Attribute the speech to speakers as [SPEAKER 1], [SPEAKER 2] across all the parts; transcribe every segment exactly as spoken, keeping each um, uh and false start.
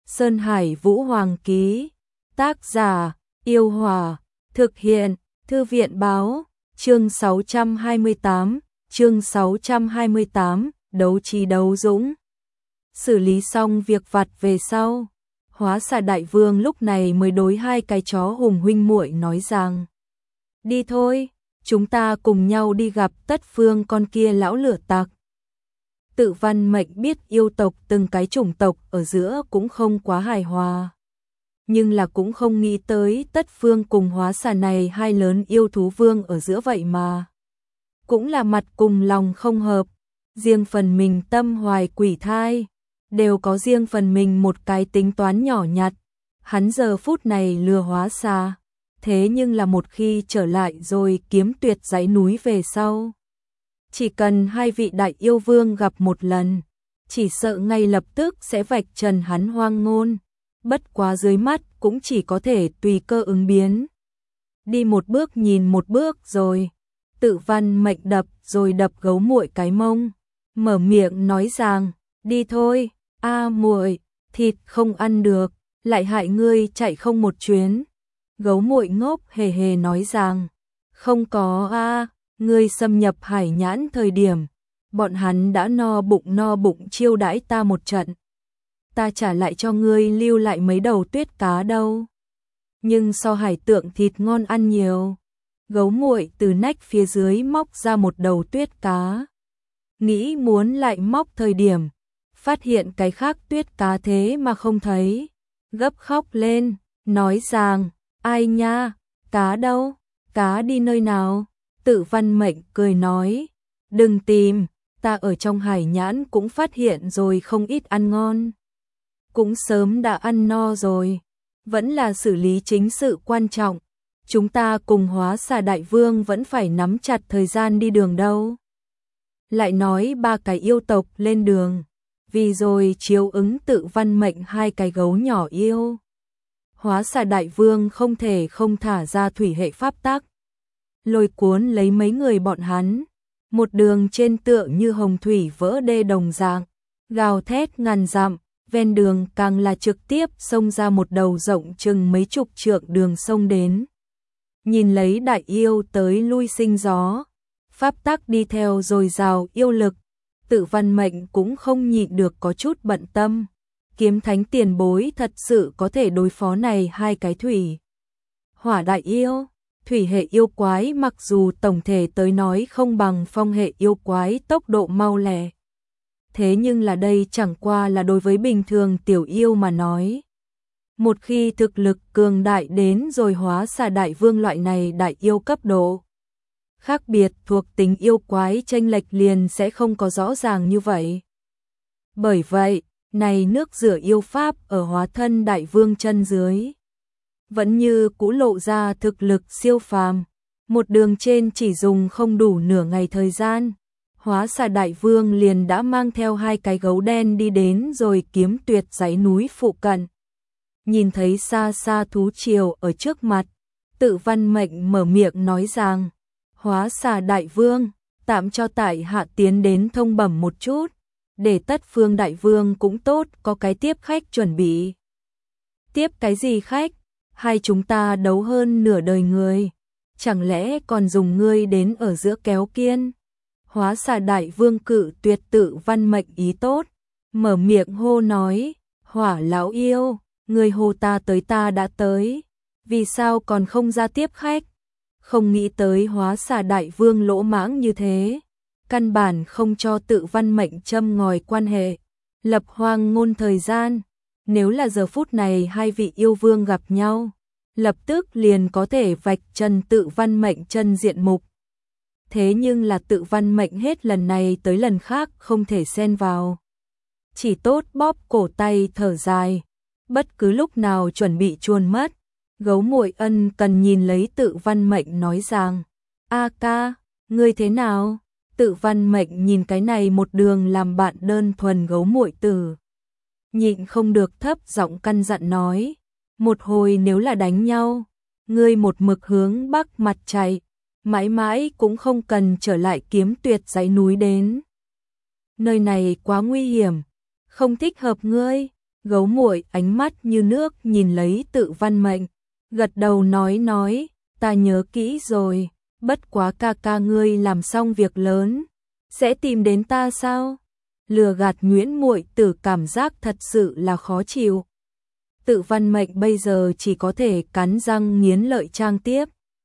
[SPEAKER 1] Sơn Hải Vũ Hoàng ký. Tác giả, Yêu Hòa. Thực hiện, Thư viện Báo. Chương sáu trăm hai mươi tám, chương sáu trăm hai mươi tám, đấu trí đấu dũng. Xử lý xong việc vặt về sau, Hóa Xà Đại Vương lúc này mới đối hai cái chó hùng huynh muội nói rằng: đi thôi, chúng ta cùng nhau đi gặp Tất Phương con kia lão lửa tặc. Tự Văn Mệnh biết yêu tộc từng cái chủng tộc ở giữa cũng không quá hài hòa, nhưng là cũng không nghĩ tới Tất Phương cùng Hóa Xà này hai lớn yêu thú vương ở giữa vậy mà. Cũng là mặt cùng lòng không hợp, riêng phần mình tâm hoài quỷ thai, đều có riêng phần mình một cái tính toán nhỏ nhặt. Hắn giờ phút này lừa Hóa Xà, thế nhưng là một khi trở lại rồi kiếm tuyệt dãy núi về sau, chỉ cần hai vị đại yêu vương gặp một lần, chỉ sợ ngay lập tức sẽ vạch trần hắn hoang ngôn. Bất quá dưới mắt cũng chỉ có thể tùy cơ ứng biến. Đi một bước nhìn một bước rồi. Tự Văn Mệnh đập rồi đập gấu muội cái mông, mở miệng nói rằng: đi thôi, a muội, thịt không ăn được, lại hại ngươi chạy không một chuyến. Gấu muội ngốc hề hề nói rằng: không có a, ngươi xâm nhập Hải Nhãn thời điểm, bọn hắn đã no bụng no bụng chiêu đãi ta một trận. Ta trả lại cho ngươi lưu lại mấy đầu tuyết cá đâu. Nhưng so hải tượng thịt ngon ăn nhiều. Gấu muội từ nách phía dưới móc ra một đầu tuyết cá. Nghĩ muốn lại móc thời điểm, phát hiện cái khác tuyết cá thế mà không thấy. Gấp khóc lên, nói rằng: ai nha, cá đâu, cá đi nơi nào? Tự Văn Mệnh cười nói: đừng tìm, ta ở trong Hải Nhãn cũng phát hiện rồi không ít ăn ngon. Cũng sớm đã ăn no rồi, vẫn là xử lý chính sự quan trọng. Chúng ta cùng Hóa Xà Đại Vương vẫn phải nắm chặt thời gian đi đường đâu. Lại nói ba cái yêu tộc lên đường, vì rồi chiếu ứng Tự Văn Mệnh hai cái gấu nhỏ yêu. Hóa Xà Đại Vương không thể không thả ra thủy hệ pháp tắc, lôi cuốn lấy mấy người bọn hắn, một đường trên tựa như hồng thủy vỡ đê đồng dạng, gào thét ngàn dặm. Ven đường càng là trực tiếp xông ra một đầu rộng chừng mấy chục trượng đường sông đến. Nhìn lấy đại yêu tới lui sinh gió, pháp tắc đi theo dồi dào yêu lực, Tự Văn Mệnh cũng không nhịn được có chút bận tâm. Kiếm thánh tiền bối thật sự có thể đối phó này hai cái thủy hỏa đại yêu. Thủy hệ yêu quái mặc dù tổng thể tới nói không bằng phong hệ yêu quái tốc độ mau lẹ, thế nhưng là đây chẳng qua là đối với bình thường tiểu yêu mà nói. Một khi thực lực cường đại đến rồi Hóa Xà Đại Vương loại này đại yêu cấp độ, khác biệt thuộc tính yêu quái chênh lệch liền sẽ không có rõ ràng như vậy. Bởi vậy, này nước rửa yêu pháp ở Hóa Thân Đại Vương chân dưới, vẫn như cũ lộ ra thực lực siêu phàm. Một đường trên chỉ dùng không đủ nửa ngày thời gian, Hóa Xà Đại Vương liền đã mang theo hai cái gấu đen đi đến rồi kiếm tuyệt dãy núi phụ cận. Nhìn thấy xa xa thú triều ở trước mặt, Tự Văn Mệnh mở miệng nói rằng: Hóa Xà Đại Vương, tạm cho tại hạ tiến đến thông bẩm một chút, để Tất Phương Đại Vương cũng tốt có cái tiếp khách chuẩn bị. Tiếp cái gì khách? Hai chúng ta đấu hơn nửa đời người, chẳng lẽ còn dùng ngươi đến ở giữa kéo kiên? Hóa Xà Đại Vương cự tuyệt Tự Văn Mệnh ý tốt, mở miệng hô nói: Hỏa lão yêu, người hô ta tới ta đã tới, vì sao còn không ra tiếp khách? Không nghĩ tới Hóa Xà Đại Vương lỗ mãng như thế, căn bản không cho Tự Văn Mệnh châm ngòi quan hệ, lập hoang ngôn thời gian. Nếu là giờ phút này hai vị yêu vương gặp nhau, lập tức liền có thể vạch trần Tự Văn Mệnh chân diện mục. Thế nhưng là Tự Văn Mệnh hết lần này tới lần khác không thể xen vào, chỉ tốt bóp cổ tay thở dài, bất cứ lúc nào chuẩn bị chuồn mất. Gấu muội ân cần nhìn lấy Tự Văn Mệnh nói rằng: a ca, ngươi thế nào? Tự Văn Mệnh nhìn cái này một đường làm bạn đơn thuần gấu muội tử, nhịn không được thấp giọng căn dặn nói: một hồi nếu là đánh nhau, ngươi một mực hướng bắc mặt chạy, mãi mãi cũng không cần trở lại kiếm tuyệt dãy núi đến. Nơi này quá nguy hiểm, không thích hợp ngươi. Gấu muội ánh mắt như nước nhìn lấy Tự Văn Mệnh, gật đầu nói nói, ta nhớ kỹ rồi, bất quá ca ca ngươi làm xong việc lớn, sẽ tìm đến ta sao? Lừa gạt Nguyễn muội tử cảm giác thật sự là khó chịu. Tự Văn Mệnh bây giờ chỉ có thể cắn răng nghiến lợi trang tiếp.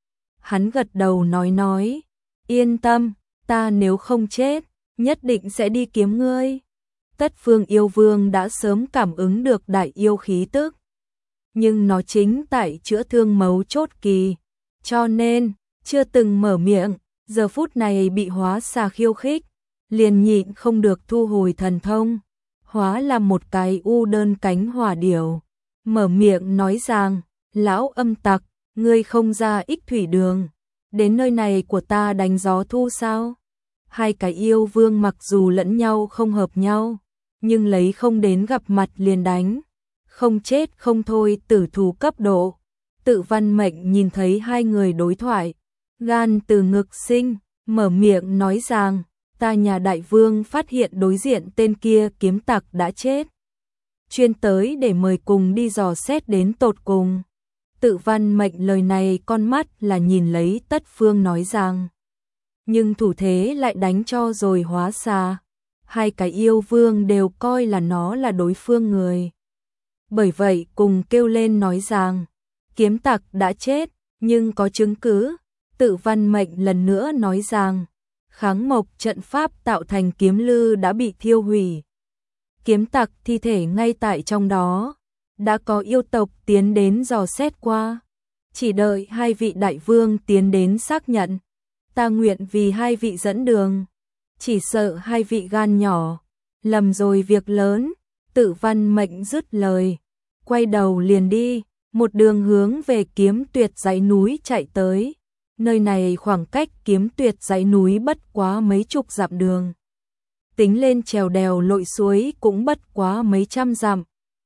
[SPEAKER 1] Hắn gật đầu nói nói, yên tâm, ta nếu không chết, nhất định sẽ đi kiếm ngươi. Tất Phương yêu vương đã sớm cảm ứng được đại yêu khí tức, nhưng nó chính tại chữa thương mấu chốt kỳ, cho nên chưa từng mở miệng, giờ phút này bị Hóa Xà khiêu khích, liền nhịn không được thu hồi thần thông, hóa làm một cái u đơn cánh hỏa điểu, mở miệng nói rằng, lão âm tặc, ngươi không ra ích thủy đường, đến nơi này của ta đánh gió thu sao? Hai cái yêu vương mặc dù lẫn nhau không hợp nhau, nhưng lấy không đến gặp mặt liền đánh, không chết không thôi, tử thù cấp độ. Tự Văn Mệnh nhìn thấy hai người đối thoại, gan từ ngực sinh, mở miệng nói rằng, ta nhà đại vương phát hiện đối diện tên kia kiếm tặc đã chết, chuyên tới để mời cùng đi dò xét đến tột cùng. Tự Văn Mệnh lời này con mắt là nhìn lấy Tất Phương nói rằng, nhưng thủ thế lại đánh cho rồi Hóa Xà. Hai cái yêu vương đều coi là nó là đối phương người. Bởi vậy cùng kêu lên nói rằng, kiếm tặc đã chết, nhưng có chứng cứ. Tự Văn Mệnh lần nữa nói rằng, kháng mộc trận pháp tạo thành kiếm lư đã bị thiêu hủy. Kiếm tặc thi thể ngay tại trong đó, đã có yêu tộc tiến đến dò xét qua. Chỉ đợi hai vị đại vương tiến đến xác nhận, ta nguyện vì hai vị dẫn đường. Chỉ sợ hai vị gan nhỏ, lầm rồi việc lớn. Tự Văn Mệnh dứt lời, quay đầu liền đi, một đường hướng về Kiếm Tuyệt dãy núi chạy tới. Nơi này khoảng cách Kiếm Tuyệt dãy núi bất quá mấy chục dặm đường. Tính lên trèo đèo lội suối cũng bất quá mấy trăm dặm.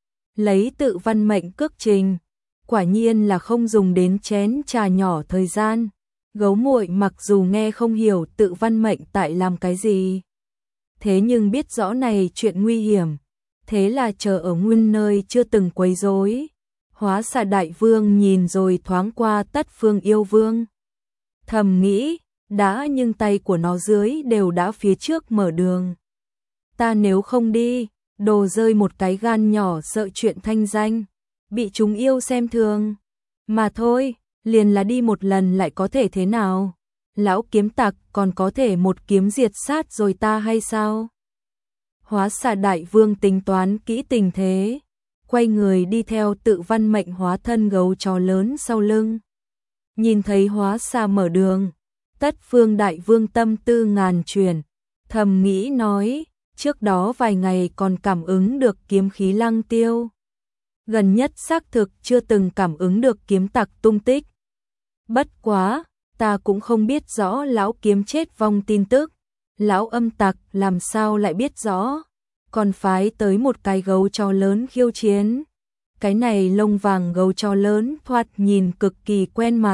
[SPEAKER 1] Lấy Tự Văn Mệnh cước trình, quả nhiên là không dùng đến chén trà nhỏ thời gian. Gấu muội mặc dù nghe không hiểu Tự Văn Mệnh tại làm cái gì, thế nhưng biết rõ này chuyện nguy hiểm, thế là chờ ở nguyên nơi chưa từng quấy rối. Hóa Xà đại vương nhìn rồi thoáng qua Tất Phương yêu vương, thầm nghĩ, đã nhưng tay của nó dưới đều đã phía trước mở đường. Ta nếu không đi, đồ rơi một cái gan nhỏ sợ chuyện thanh danh, bị chúng yêu xem thường. Mà thôi, liền là đi một lần lại có thể thế nào? Lão kiếm tặc còn có thể một kiếm diệt sát rồi ta hay sao? Hóa Xà đại vương tính toán kỹ tình thế, quay người đi theo Tự Văn Mệnh hóa thân gấu chó lớn sau lưng. Nhìn thấy Hóa Xà mở đường, Tất Phương đại vương tâm tư ngàn chuyển, thầm nghĩ nói, trước đó vài ngày còn cảm ứng được kiếm khí lăng tiêu. Gần nhất xác thực chưa từng cảm ứng được kiếm tặc tung tích. Bất quá, ta cũng không biết rõ lão kiếm chết vong tin tức. Lão âm tặc làm sao lại biết rõ, còn phái tới một cái gấu chó lớn khiêu chiến. Cái này lông vàng gấu chó lớn thoạt nhìn cực kỳ quen mặt.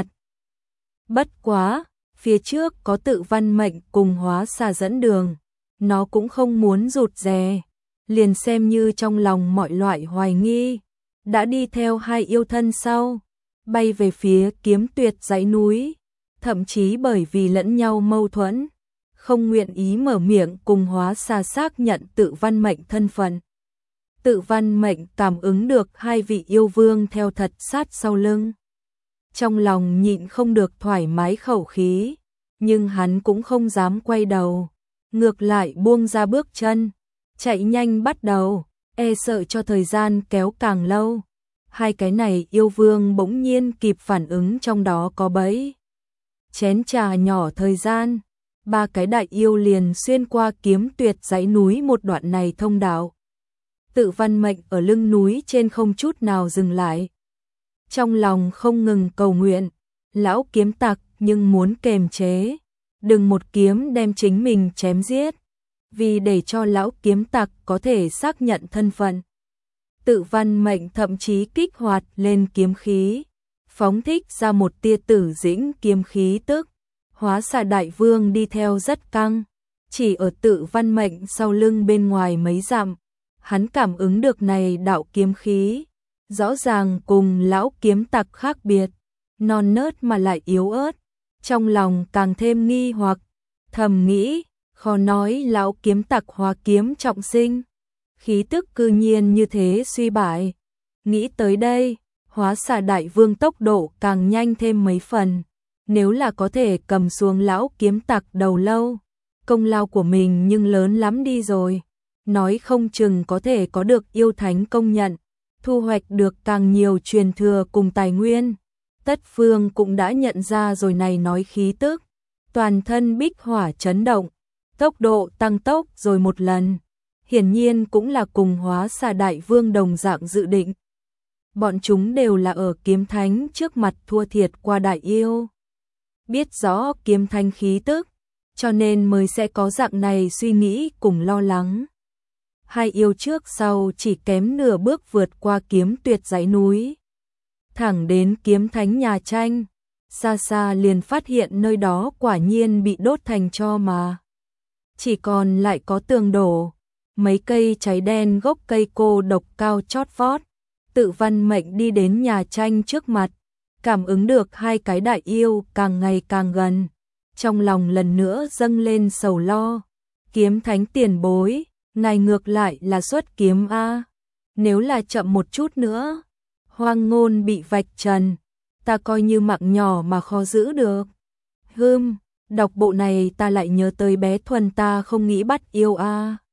[SPEAKER 1] Bất quá, phía trước có Tự Văn Mệnh cùng Hóa Xà dẫn đường, nó cũng không muốn rụt rè, liền xem như trong lòng mọi loại hoài nghi, đã đi theo hai yêu thân sau, bay về phía Kiếm Tuyệt dãy núi, thậm chí bởi vì lẫn nhau mâu thuẫn, không nguyện ý mở miệng cùng Hóa Xà xác nhận Tự Văn Mệnh thân phận. Tự Văn Mệnh cảm ứng được hai vị yêu vương theo thật sát sau lưng, trong lòng nhịn không được thoải mái khẩu khí, nhưng hắn cũng không dám quay đầu, ngược lại buông ra bước chân, chạy nhanh bắt đầu, e sợ cho thời gian kéo càng lâu. Hai cái này yêu vương bỗng nhiên kịp phản ứng trong đó có bẫy. Chén trà nhỏ thời gian, ba cái đại yêu liền xuyên qua Kiếm Tuyệt dãy núi một đoạn này thông đạo. Tự Văn Mệnh ở lưng núi trên không chút nào dừng lại, trong lòng không ngừng cầu nguyện, lão kiếm tặc nhưng muốn kềm chế, đừng một kiếm đem chính mình chém giết, vì để cho lão kiếm tặc có thể xác nhận thân phận. Tự Văn Mệnh thậm chí kích hoạt lên kiếm khí, phóng thích ra một tia tử dĩnh kiếm khí tức. Hóa Xà đại vương đi theo rất căng, chỉ ở Tự Văn Mệnh sau lưng bên ngoài mấy dặm, hắn cảm ứng được này đạo kiếm khí, rõ ràng cùng lão kiếm tặc khác biệt, non nớt mà lại yếu ớt, trong lòng càng thêm nghi hoặc, thầm nghĩ, khó nói lão kiếm tặc hóa kiếm trọng sinh, khí tức cư nhiên như thế suy bại. Nghĩ tới đây, Hóa Xà Đại Vương tốc độ càng nhanh thêm mấy phần, nếu là có thể cầm xuống lão kiếm tặc đầu lâu, công lao của mình nhưng lớn lắm đi rồi, nói không chừng có thể có được yêu thánh công nhận, thu hoạch được càng nhiều truyền thừa cùng tài nguyên. Tất Phương cũng đã nhận ra rồi này nói khí tức, toàn thân bích hỏa chấn động, tốc độ tăng tốc rồi một lần, hiển nhiên cũng là cùng Hóa Xà Đại Vương đồng dạng dự định. Bọn chúng đều là ở kiếm thánh trước mặt thua thiệt qua đại yêu, biết rõ kiếm thánh khí tức, cho nên mới sẽ có dạng này suy nghĩ cùng lo lắng. Hai yêu trước sau chỉ kém nửa bước vượt qua kiếm tuyệt dãy núi, thẳng đến kiếm thánh nhà tranh, xa xa liền phát hiện nơi đó quả nhiên bị đốt thành tro mà. Chỉ còn lại có tường đổ, mấy cây cháy đen gốc cây cô độc cao chót vót, Tự Văn Mệnh đi đến nhà tranh trước mặt, cảm ứng được hai cái đại yêu càng ngày càng gần, trong lòng lần nữa dâng lên sầu lo. Kiếm thánh tiền bối, ngài ngược lại là xuất kiếm a, nếu là chậm một chút nữa, hoang ngôn bị vạch trần, ta coi như mạng nhỏ mà khó giữ được. Hừm, đọc bộ này ta lại nhớ tới bé Thuần ta không nghĩ bắt yêu a.